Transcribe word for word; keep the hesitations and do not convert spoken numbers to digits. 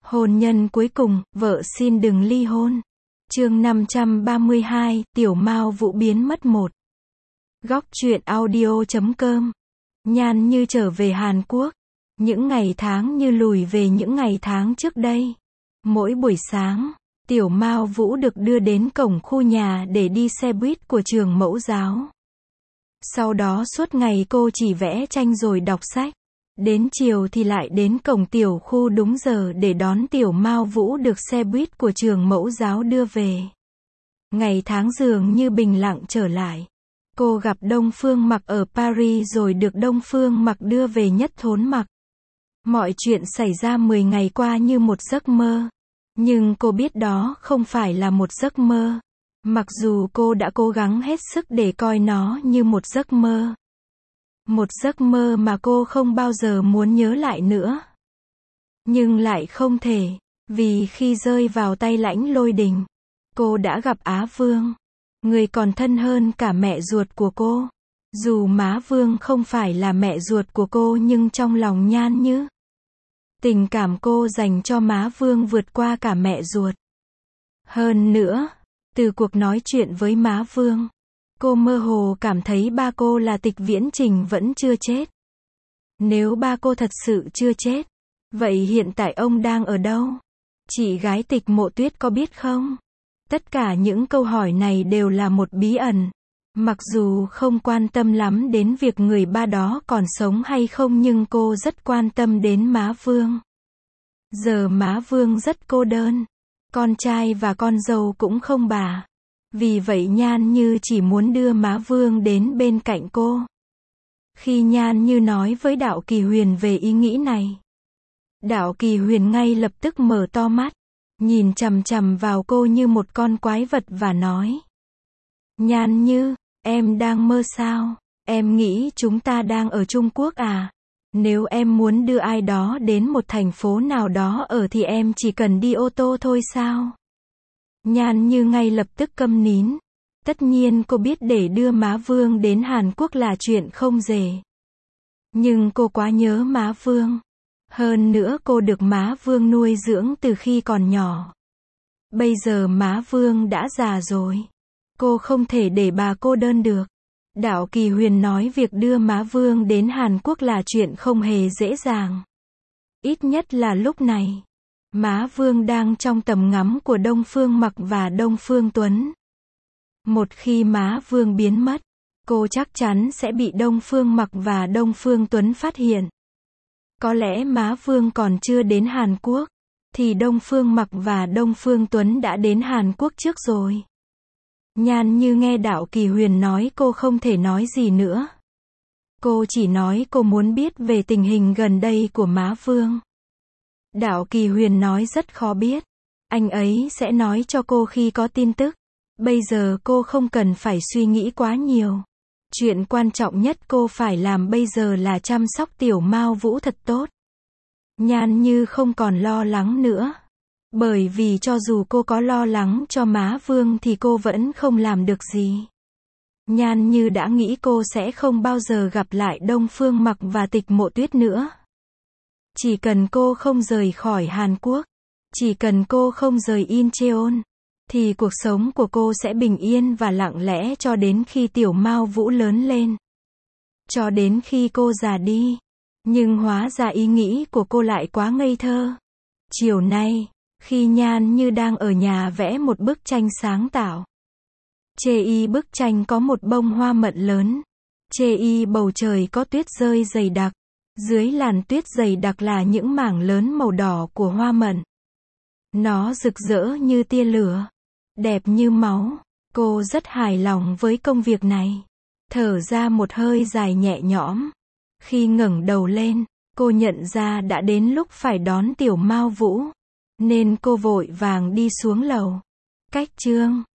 Hôn nhân cuối cùng, vợ xin đừng ly hôn. Chương năm trăm ba mươi hai, Tiểu Mao Vũ biến mất một. Góc truyện audio chấm com. Nhan Như trở về Hàn Quốc. Những ngày tháng như lùi về những ngày tháng trước đây. Mỗi buổi sáng, Tiểu Mao Vũ được đưa đến cổng khu nhà để đi xe buýt của trường mẫu giáo. Sau đó suốt ngày cô chỉ vẽ tranh rồi đọc sách. Đến chiều thì lại đến cổng tiểu khu đúng giờ để đón Tiểu Mao Vũ được xe buýt của trường mẫu giáo đưa về. Ngày tháng dường như bình lặng trở lại. Cô gặp Đông Phương Mặc ở Paris rồi được Đông Phương Mặc đưa về Nhất Thốn Mặc. Mọi chuyện xảy ra mười ngày qua như một giấc mơ. Nhưng cô biết đó không phải là một giấc mơ. Mặc dù cô đã cố gắng hết sức để coi nó như một giấc mơ. Một giấc mơ mà cô không bao giờ muốn nhớ lại nữa. Nhưng lại không thể, vì khi rơi vào tay Lãnh Lôi Đình, cô đã gặp Á Vương, người còn thân hơn cả mẹ ruột của cô. Dù Má Vương không phải là mẹ ruột của cô nhưng trong lòng Nhan Như, tình cảm cô dành cho Má Vương vượt qua cả mẹ ruột. Hơn nữa, từ cuộc nói chuyện với Má Vương, cô mơ hồ cảm thấy ba cô là Tịch Viễn Trình vẫn chưa chết. Nếu ba cô thật sự chưa chết, vậy hiện tại ông đang ở đâu? Chị gái Tịch Mộ Tuyết có biết không? Tất cả những câu hỏi này đều là một bí ẩn. Mặc dù không quan tâm lắm đến việc người ba đó còn sống hay không nhưng cô rất quan tâm đến Má Vương. Giờ Má Vương rất cô đơn. Con trai và con dâu cũng không bà. Vì vậy Nhan Như chỉ muốn đưa Má Vương đến bên cạnh cô. Khi Nhan Như nói với Đạo Kỳ Huyền về ý nghĩ này, Đạo Kỳ Huyền ngay lập tức mở to mắt, nhìn chằm chằm vào cô như một con quái vật và nói: Nhan Như, em đang mơ sao? Em nghĩ chúng ta đang ở Trung Quốc à? Nếu em muốn đưa ai đó đến một thành phố nào đó ở thì em chỉ cần đi ô tô thôi sao? Nhan Như ngay lập tức câm nín. Tất nhiên cô biết để đưa Má Vương đến Hàn Quốc là chuyện không dễ. Nhưng cô quá nhớ Má Vương. Hơn nữa cô được Má Vương nuôi dưỡng từ khi còn nhỏ. Bây giờ Má Vương đã già rồi. Cô không thể để bà cô đơn được. Đạo Kỳ Huyền nói việc đưa Má Vương đến Hàn Quốc là chuyện không hề dễ dàng. Ít nhất là lúc này. Má Vương đang trong tầm ngắm của Đông Phương Mặc và Đông Phương Tuấn. Một khi Má Vương biến mất, cô chắc chắn sẽ bị Đông Phương Mặc và Đông Phương Tuấn phát hiện. Có lẽ Má Vương còn chưa đến Hàn Quốc, thì Đông Phương Mặc và Đông Phương Tuấn đã đến Hàn Quốc trước rồi. Nhan Như nghe Đạo Kỳ Huyền nói cô không thể nói gì nữa. Cô chỉ nói cô muốn biết về tình hình gần đây của Má Vương. Đạo Kỳ Huyền nói rất khó biết. Anh ấy sẽ nói cho cô khi có tin tức. Bây giờ cô không cần phải suy nghĩ quá nhiều. Chuyện quan trọng nhất cô phải làm bây giờ là chăm sóc Tiểu Mao Vũ thật tốt. Nhan Như không còn lo lắng nữa. Bởi vì cho dù cô có lo lắng cho Má Vương thì cô vẫn không làm được gì. Nhan Như đã nghĩ cô sẽ không bao giờ gặp lại Đông Phương Mặc và Tịch Mộ Tuyết nữa. Chỉ cần cô không rời khỏi Hàn Quốc, chỉ cần cô không rời Incheon, thì cuộc sống của cô sẽ bình yên và lặng lẽ cho đến khi Tiểu Mao Vũ lớn lên. Cho đến khi cô già đi. Nhưng hóa ra ý nghĩ của cô lại quá ngây thơ. Chiều nay, khi Nhan Như đang ở nhà vẽ một bức tranh sáng tạo. Chê y bức tranh có một bông hoa mận lớn. Chê y bầu trời có tuyết rơi dày đặc. Dưới làn tuyết dày đặc là những mảng lớn màu đỏ của hoa mận. Nó rực rỡ như tia lửa. Đẹp như máu. Cô rất hài lòng với công việc này. Thở ra một hơi dài nhẹ nhõm. Khi ngẩng đầu lên, cô nhận ra đã đến lúc phải đón Tiểu Mao Vũ. Nên cô vội vàng đi xuống lầu. Cách chương